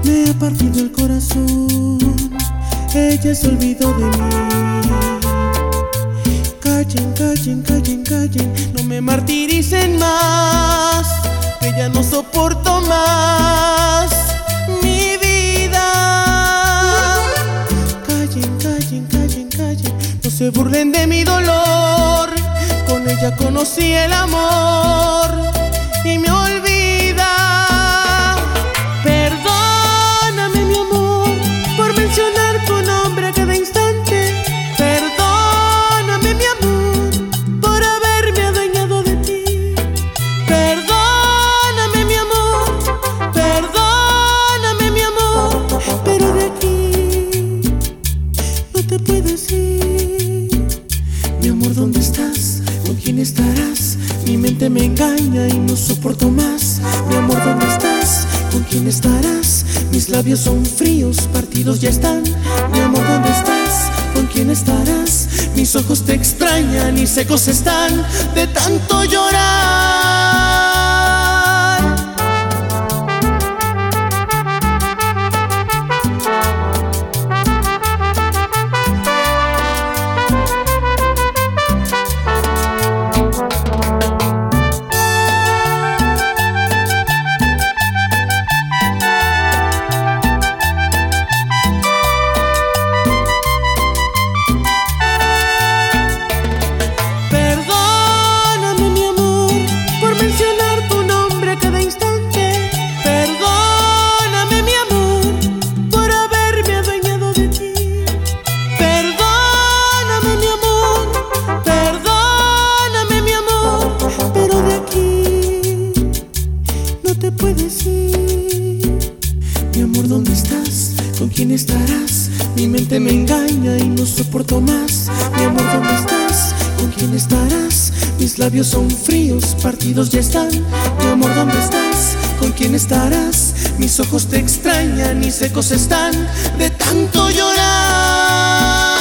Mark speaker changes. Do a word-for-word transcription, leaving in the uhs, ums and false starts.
Speaker 1: Me ha partido el corazón, ella se olvidó de mí. Callen, callen, callen, callen, no me martiricen más, que ya no soporto más mi vida. Callen, callen, callen, callen, no se burlen de mi dolor, con ella conocí el amor y me olvida. Perdóname mi amor por mencionar tu nombre a cada instante. Perdóname mi amor por haberme adueñado de ti. Perdóname mi amor, perdóname mi amor, pero de aquí no te puedes ir. Mi amor, ¿dónde estás? ¿Con quién estarás? Mi mente me engaña y no soporto más. Mi amor, ¿dónde estás? ¿Con quién estarás? Mis labios son fríos, partidos ya están. Mi amor, ¿dónde estás? ¿Con quién estarás? Mis ojos te extrañan y secos están de tanto llorar. Puedes ir. Mi amor, ¿dónde estás? ¿Con quién estarás? Mi mente me engaña y no soporto más. Mi amor, ¿dónde estás? ¿Con quién estarás? Mis labios son fríos, partidos ya están. Mi amor, ¿dónde estás? ¿Con quién estarás? Mis ojos te extrañan y secos están de tanto llorar.